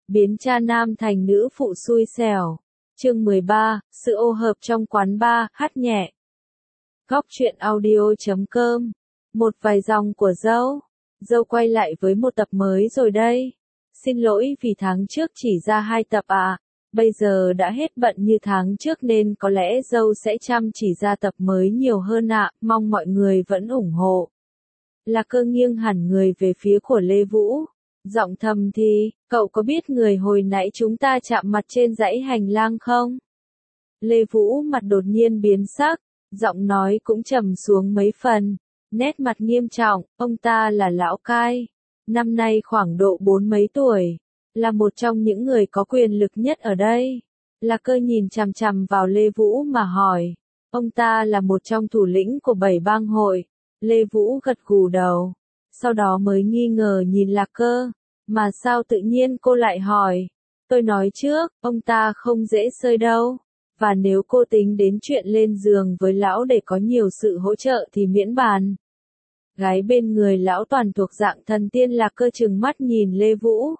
Biến cha nam thành nữ phụ xui xẻo. Chương 13, sự ô hợp trong quán bar, hát nhẹ. Góc truyện audio.com. Một vài dòng của dâu. Dâu quay lại với một tập mới rồi đây. Xin lỗi vì tháng trước chỉ ra 2 tập ạ. Bây giờ đã hết bận như tháng trước nên có lẽ dâu sẽ chăm chỉ ra tập mới nhiều hơn ạ. Mong mọi người vẫn ủng hộ. Lạc Cơ nghiêng hẳn người về phía của Lê Vũ. Giọng thầm thì, cậu có biết người hồi nãy chúng ta chạm mặt trên dãy hành lang không? Lê Vũ mặt đột nhiên biến sắc, giọng nói cũng trầm xuống mấy phần, nét mặt nghiêm trọng, ông ta là lão cai, năm nay khoảng độ 40 mấy tuổi, là một trong những người có quyền lực nhất ở đây. Lạc Cơ nhìn chằm chằm vào Lê Vũ mà hỏi, ông ta là một trong thủ lĩnh của 7 bang hội. Lê Vũ gật gù đầu, sau đó mới nghi ngờ nhìn Lạc Cơ, mà sao tự nhiên cô lại hỏi, tôi nói trước, ông ta không dễ xơi đâu, và nếu cô tính đến chuyện lên giường với lão để có nhiều sự hỗ trợ thì miễn bàn. Gái bên người lão toàn thuộc dạng thần tiên. Lạc Cơ trừng mắt nhìn Lê Vũ,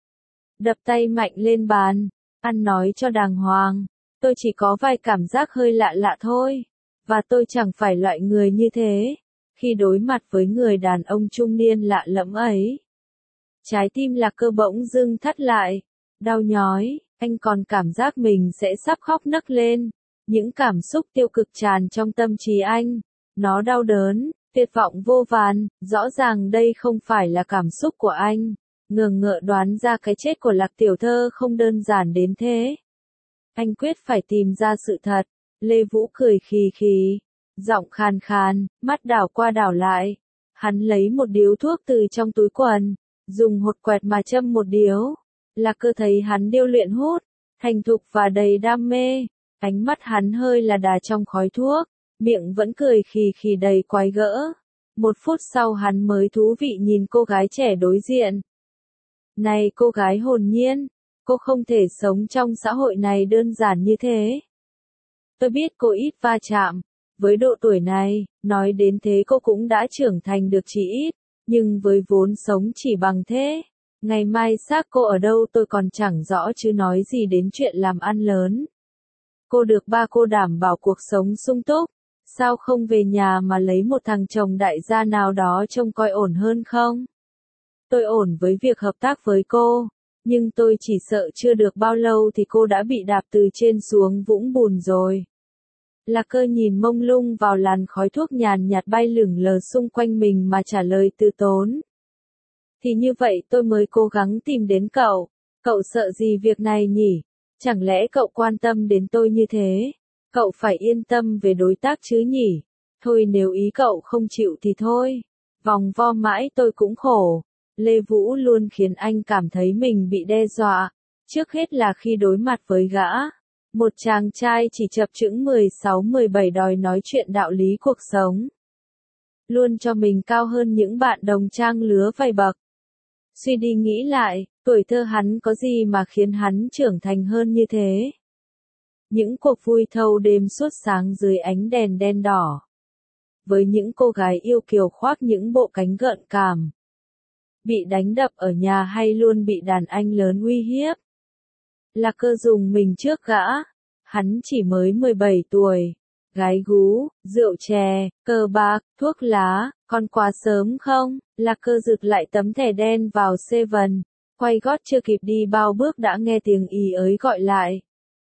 đập tay mạnh lên bàn, ăn nói cho đàng hoàng, tôi chỉ có vài cảm giác hơi lạ lạ thôi, và tôi chẳng phải loại người như thế. Khi đối mặt với người đàn ông trung niên lạ lẫm ấy, trái tim Lạc Cơ bỗng dưng thắt lại, đau nhói, anh còn cảm giác mình sẽ sắp khóc nấc lên. Những cảm xúc tiêu cực tràn trong tâm trí anh, nó đau đớn, tuyệt vọng vô vàn, rõ ràng đây không phải là cảm xúc của anh. Ngờ ngợ đoán ra cái chết của Lạc tiểu thơ không đơn giản đến thế. Anh quyết phải tìm ra sự thật. Lê Vũ cười khì khì, giọng khàn khàn, mắt đảo qua đảo lại. Hắn lấy một điếu thuốc từ trong túi quần, dùng hột quẹt mà châm một điếu. Lạc Cơ thấy hắn điêu luyện hút, thành thục và đầy đam mê. Ánh mắt hắn hơi là đà trong khói thuốc, miệng vẫn cười khì khì đầy quái gỡ. Một phút sau hắn mới thú vị nhìn cô gái trẻ đối diện. Này cô gái hồn nhiên, cô không thể sống trong xã hội này đơn giản như thế. Tôi biết cô ít va chạm, với độ tuổi này, nói đến thế cô cũng đã trưởng thành được chỉ ít, nhưng với vốn sống chỉ bằng thế, ngày mai xác cô ở đâu tôi còn chẳng rõ chứ nói gì đến chuyện làm ăn lớn. Cô được ba cô đảm bảo cuộc sống sung túc, sao không về nhà mà lấy một thằng chồng đại gia nào đó trông coi ổn hơn không? Tôi ổn với việc hợp tác với cô, nhưng tôi chỉ sợ chưa được bao lâu thì cô đã bị đạp từ trên xuống vũng bùn rồi. Lạc Cơ nhìn mông lung vào làn khói thuốc nhàn nhạt bay lửng lờ xung quanh mình mà trả lời từ tốn. Thì như vậy tôi mới cố gắng tìm đến cậu. Cậu sợ gì việc này nhỉ? Chẳng lẽ cậu quan tâm đến tôi như thế? Cậu phải yên tâm về đối tác chứ nhỉ? Thôi nếu ý cậu không chịu thì thôi. Vòng vo mãi tôi cũng khổ. Lê Vũ luôn khiến anh cảm thấy mình bị đe dọa. Trước hết là khi đối mặt với gã. Một chàng trai chỉ chập chững 16-17 đòi nói chuyện đạo lý cuộc sống. Luôn cho mình cao hơn những bạn đồng trang lứa vài bậc. Suy đi nghĩ lại, tuổi thơ hắn có gì mà khiến hắn trưởng thành hơn như thế? Những cuộc vui thâu đêm suốt sáng dưới ánh đèn đen đỏ. Với những cô gái yêu kiều khoác những bộ cánh gợn cảm. Bị đánh đập ở nhà hay luôn bị đàn anh lớn uy hiếp. Lạc Cơ dùng mình trước gã. Hắn chỉ mới 17 tuổi. Gái gú, rượu chè, cờ bạc, thuốc lá, còn quá sớm không? Lạc Cơ rực lại tấm thẻ đen vào Seven, quay gót chưa kịp đi bao bước đã nghe tiếng ý ới gọi lại.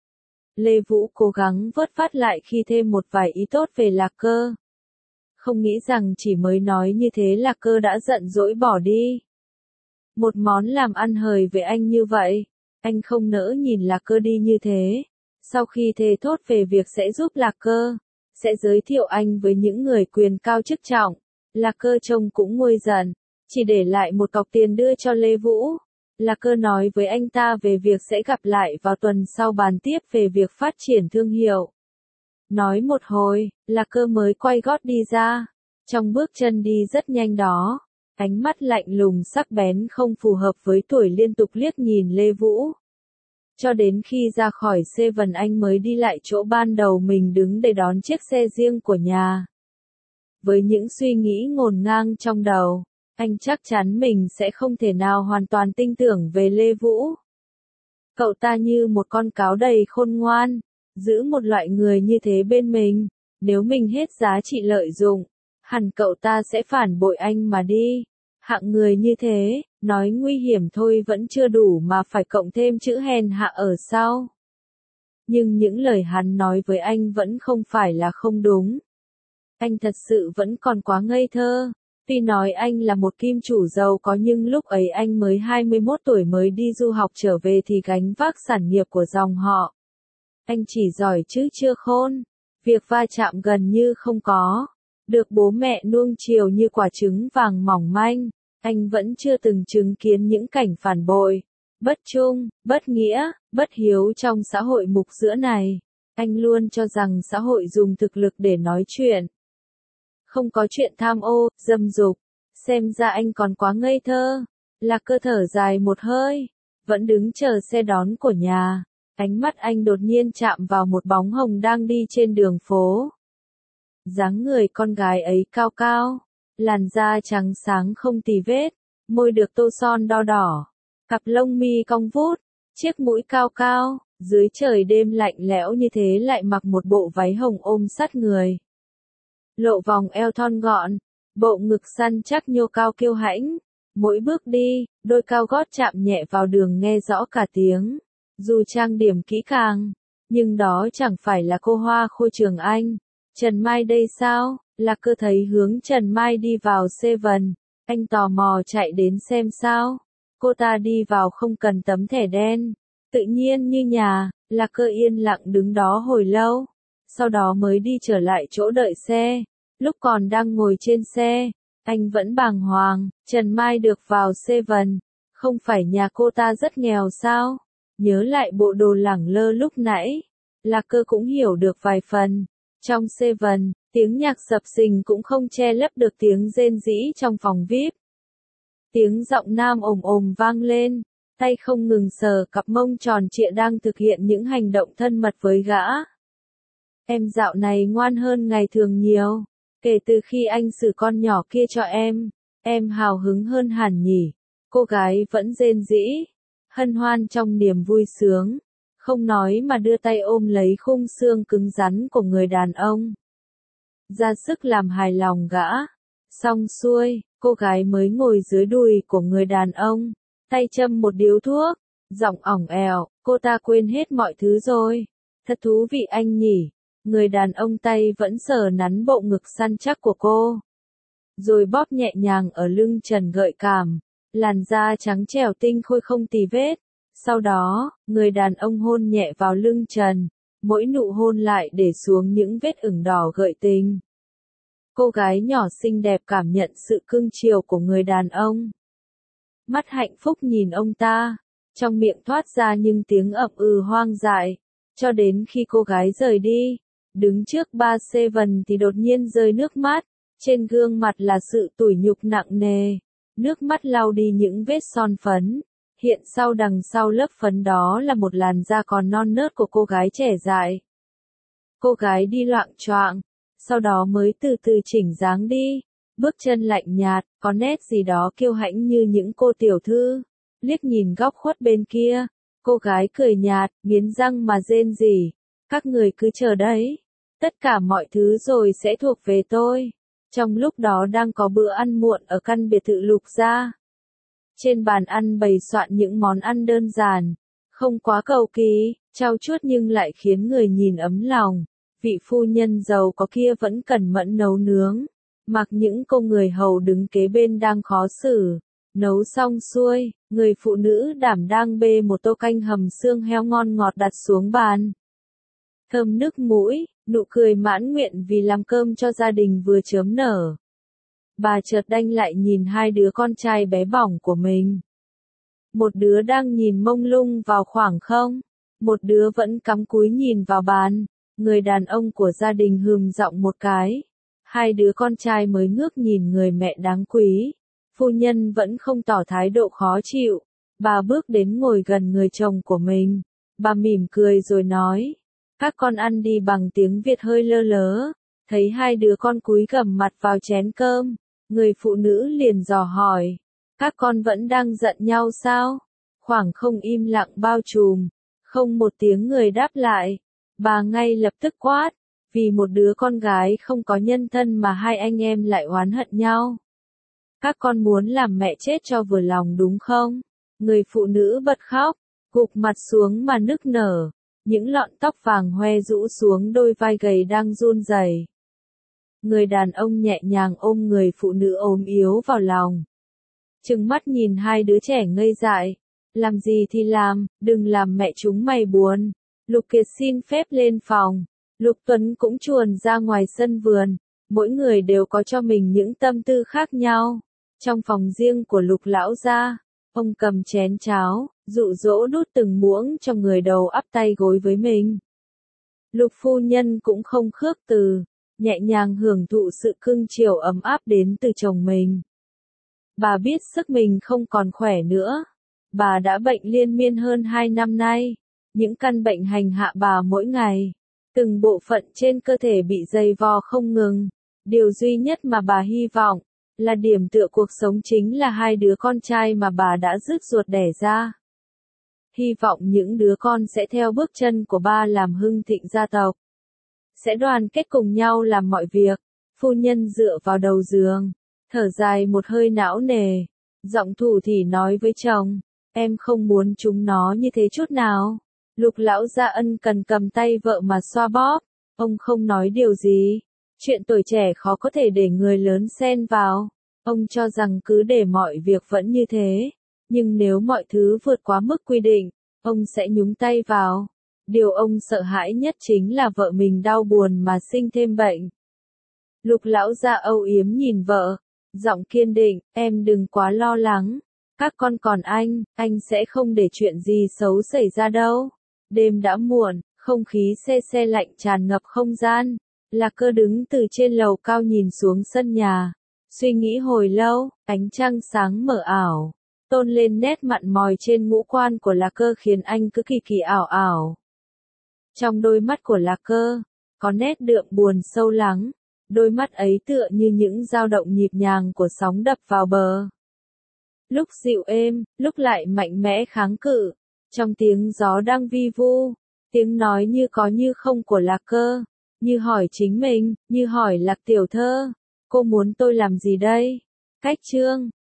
Lê Vũ cố gắng vớt vát lại khi thêm một vài ý tốt về Lạc Cơ. Không nghĩ rằng chỉ mới nói như thế Lạc Cơ đã giận dỗi bỏ đi. Một món làm ăn hời với anh như vậy, anh không nỡ nhìn Lạc Cơ đi như thế. Sau khi thề thốt về việc sẽ giúp Lạc Cơ, sẽ giới thiệu anh với những người quyền cao chức trọng, Lạc Cơ trông cũng nguôi giận, chỉ để lại một cọc tiền đưa cho Lê Vũ. Lạc Cơ nói với anh ta về việc sẽ gặp lại vào tuần sau bàn tiếp về việc phát triển thương hiệu. Nói một hồi, Lạc Cơ mới quay gót đi ra, trong bước chân đi rất nhanh đó, ánh mắt lạnh lùng sắc bén không phù hợp với tuổi liên tục liếc nhìn Lê Vũ. Cho đến khi ra khỏi Seven anh mới đi lại chỗ ban đầu mình đứng để đón chiếc xe riêng của nhà. Với những suy nghĩ ngổn ngang trong đầu, anh chắc chắn mình sẽ không thể nào hoàn toàn tin tưởng về Lê Vũ. Cậu ta như một con cáo đầy khôn ngoan, giữ một loại người như thế bên mình, nếu mình hết giá trị lợi dụng, hẳn cậu ta sẽ phản bội anh mà đi. Hạng người như thế, nói nguy hiểm thôi vẫn chưa đủ mà phải cộng thêm chữ hèn hạ ở sau. Nhưng những lời hắn nói với anh vẫn không phải là không đúng. Anh thật sự vẫn còn quá ngây thơ. Tuy nói anh là một kim chủ giàu có nhưng lúc ấy anh mới 21 tuổi mới đi du học trở về thì gánh vác sản nghiệp của dòng họ. Anh chỉ giỏi chứ chưa khôn. Việc va chạm gần như không có. Được bố mẹ nuông chiều như quả trứng vàng mỏng manh. Anh vẫn chưa từng chứng kiến những cảnh phản bội, bất trung, bất nghĩa, bất hiếu trong xã hội mục giữa này. Anh luôn cho rằng xã hội dùng thực lực để nói chuyện. Không có chuyện tham ô, dâm dục. Xem ra anh còn quá ngây thơ. Lạc Cơ thở dài một hơi, vẫn đứng chờ xe đón của nhà. Ánh mắt anh đột nhiên chạm vào một bóng hồng đang đi trên đường phố. Dáng người con gái ấy cao cao, làn da trắng sáng không tì vết, môi được tô son đo đỏ, cặp lông mi cong vút, chiếc mũi cao cao, dưới trời đêm lạnh lẽo như thế lại mặc một bộ váy hồng ôm sát người. Lộ vòng eo thon gọn, bộ ngực săn chắc nhô cao kiêu hãnh, mỗi bước đi, đôi cao gót chạm nhẹ vào đường nghe rõ cả tiếng. Dù trang điểm kỹ càng, nhưng đó chẳng phải là cô hoa khôi Trường Anh. Trần Mai đây sao? Lạc Cơ thấy hướng Trần Mai đi vào Seven, anh tò mò chạy đến xem sao. Cô ta đi vào không cần tấm thẻ đen, tự nhiên như nhà. Lạc Cơ yên lặng đứng đó hồi lâu, sau đó mới đi trở lại chỗ đợi xe. Lúc còn đang ngồi trên xe, anh vẫn bàng hoàng. Trần Mai được vào Seven, không phải nhà cô ta rất nghèo sao? Nhớ lại bộ đồ lẳng lơ lúc nãy, Lạc Cơ cũng hiểu được vài phần. Trong Seven, tiếng nhạc sập sình cũng không che lấp được tiếng rên rỉ trong phòng VIP. Tiếng giọng nam ồm ồm vang lên, tay không ngừng sờ cặp mông tròn trịa đang thực hiện những hành động thân mật với gã. Em dạo này ngoan hơn ngày thường nhiều, kể từ khi anh xử con nhỏ kia cho em hào hứng hơn hẳn nhỉ. Cô gái vẫn rên rỉ, hân hoan trong niềm vui sướng, không nói mà đưa tay ôm lấy khung xương cứng rắn của người đàn ông. Ra sức làm hài lòng gã. Xong xuôi, cô gái mới ngồi dưới đùi của người đàn ông, tay châm một điếu thuốc, giọng ỏng ẻo, cô ta quên hết mọi thứ rồi. Thật thú vị anh nhỉ. Người đàn ông tay vẫn sờ nắn bộ ngực săn chắc của cô, rồi bóp nhẹ nhàng ở lưng trần gợi cảm, làn da trắng trẻo tinh khôi không tì vết. Sau đó, người đàn ông hôn nhẹ vào lưng trần, mỗi nụ hôn lại để xuống những vết ửng đỏ gợi tình. Cô gái nhỏ xinh đẹp cảm nhận sự cưng chiều của người đàn ông. Mắt hạnh phúc nhìn ông ta, trong miệng thoát ra những tiếng ậm ừ hoang dại, cho đến khi cô gái rời đi, đứng trước bar Seven thì đột nhiên rơi nước mắt, trên gương mặt là sự tủi nhục nặng nề, nước mắt lau đi những vết son phấn. Hiện đằng sau lớp phấn đó là một làn da còn non nớt của cô gái trẻ dại. Cô gái đi loạng choạng, sau đó mới từ từ chỉnh dáng đi, bước chân lạnh nhạt, có nét gì đó kiêu hãnh như những cô tiểu thư. Liếc nhìn góc khuất bên kia, cô gái cười nhạt, nghiến răng mà rên rỉ, các người cứ chờ đấy, tất cả mọi thứ rồi sẽ thuộc về tôi. Trong lúc đó đang có bữa ăn muộn ở căn biệt thự Lục gia. Trên bàn ăn bày soạn những món ăn đơn giản, không quá cầu kỳ, trau chuốt nhưng lại khiến người nhìn ấm lòng. Vị phu nhân giàu có kia vẫn cẩn mẫn nấu nướng, mặc những cô người hầu đứng kế bên đang khó xử. Nấu xong xuôi, người phụ nữ đảm đang bê một tô canh hầm xương heo ngon ngọt đặt xuống bàn. Thơm nức mũi, nụ cười mãn nguyện vì làm cơm cho gia đình vừa chớm nở. Bà chợt đanh lại nhìn hai đứa con trai bé bỏng của mình. Một đứa đang nhìn mông lung vào khoảng không, một đứa vẫn cắm cúi nhìn vào bàn. Người đàn ông của gia đình hừm giọng một cái. Hai đứa con trai mới ngước nhìn người mẹ đáng quý. Phu nhân vẫn không tỏ thái độ khó chịu. Bà bước đến ngồi gần người chồng của mình. Bà mỉm cười rồi nói. Các con ăn đi bằng tiếng Việt hơi lơ lớ. Thấy hai đứa con cúi gằm mặt vào chén cơm. Người phụ nữ liền dò hỏi. Các con vẫn đang giận nhau sao? Khoảng không im lặng bao trùm, không một tiếng người đáp lại. Bà ngay lập tức quát, vì một đứa con gái không có nhân thân mà hai anh em lại oán hận nhau. Các con muốn làm mẹ chết cho vừa lòng đúng không? Người phụ nữ bật khóc, gục mặt xuống mà nức nở, những lọn tóc vàng hoe rũ xuống đôi vai gầy đang run rẩy. Người đàn ông nhẹ nhàng ôm người phụ nữ ốm yếu vào lòng. Trừng mắt nhìn hai đứa trẻ ngây dại. Làm gì thì làm, đừng làm mẹ chúng mày buồn. Lục Kiệt xin phép lên phòng. Lục Tuấn cũng chuồn ra ngoài sân vườn. Mỗi người đều có cho mình những tâm tư khác nhau. Trong phòng riêng của Lục lão gia, ông cầm chén cháo, dụ dỗ đút từng muỗng cho người đầu ắp tay gối với mình. Lục phu nhân cũng không khước từ, nhẹ nhàng hưởng thụ sự cưng chiều ấm áp đến từ chồng mình. Bà biết sức mình không còn khỏe nữa. Bà đã bệnh liên miên hơn 2 năm nay. Những căn bệnh hành hạ bà mỗi ngày. Từng bộ phận trên cơ thể bị dày vò không ngừng. Điều duy nhất mà bà hy vọng là điểm tựa cuộc sống chính là hai đứa con trai mà bà đã rứt ruột đẻ ra. Hy vọng những đứa con sẽ theo bước chân của ba làm hưng thịnh gia tộc. Sẽ đoàn kết cùng nhau làm mọi việc. Phu nhân dựa vào đầu giường, thở dài một hơi não nề. Giọng thủ thỉ nói với chồng, em không muốn chúng nó như thế chút nào. Lục lão gia ân cần cầm tay vợ mà xoa bóp. Ông không nói điều gì. Chuyện tuổi trẻ khó có thể để người lớn xen vào. Ông cho rằng cứ để mọi việc vẫn như thế. Nhưng nếu mọi thứ vượt quá mức quy định, ông sẽ nhúng tay vào. Điều ông sợ hãi nhất chính là vợ mình đau buồn mà sinh thêm bệnh. Lục lão gia âu yếm nhìn vợ, giọng kiên định, em đừng quá lo lắng. Các con còn anh sẽ không để chuyện gì xấu xảy ra đâu. Đêm đã muộn, không khí se se lạnh tràn ngập không gian. Lạc Cơ đứng từ trên lầu cao nhìn xuống sân nhà. Suy nghĩ hồi lâu, ánh trăng sáng mờ ảo. Tôn lên nét mặn mòi trên ngũ quan của Lạc Cơ khiến anh cứ kỳ kỳ ảo ảo. Trong đôi mắt của Lạc Cơ, có nét đượm buồn sâu lắng. Đôi mắt ấy tựa như những dao động nhịp nhàng của sóng đập vào bờ. Lúc dịu êm, lúc lại mạnh mẽ kháng cự. Trong tiếng gió đang vi vu, tiếng nói như có như không của Lạc Cơ, như hỏi chính mình, như hỏi Lạc tiểu thơ, cô muốn tôi làm gì đây? Cách chương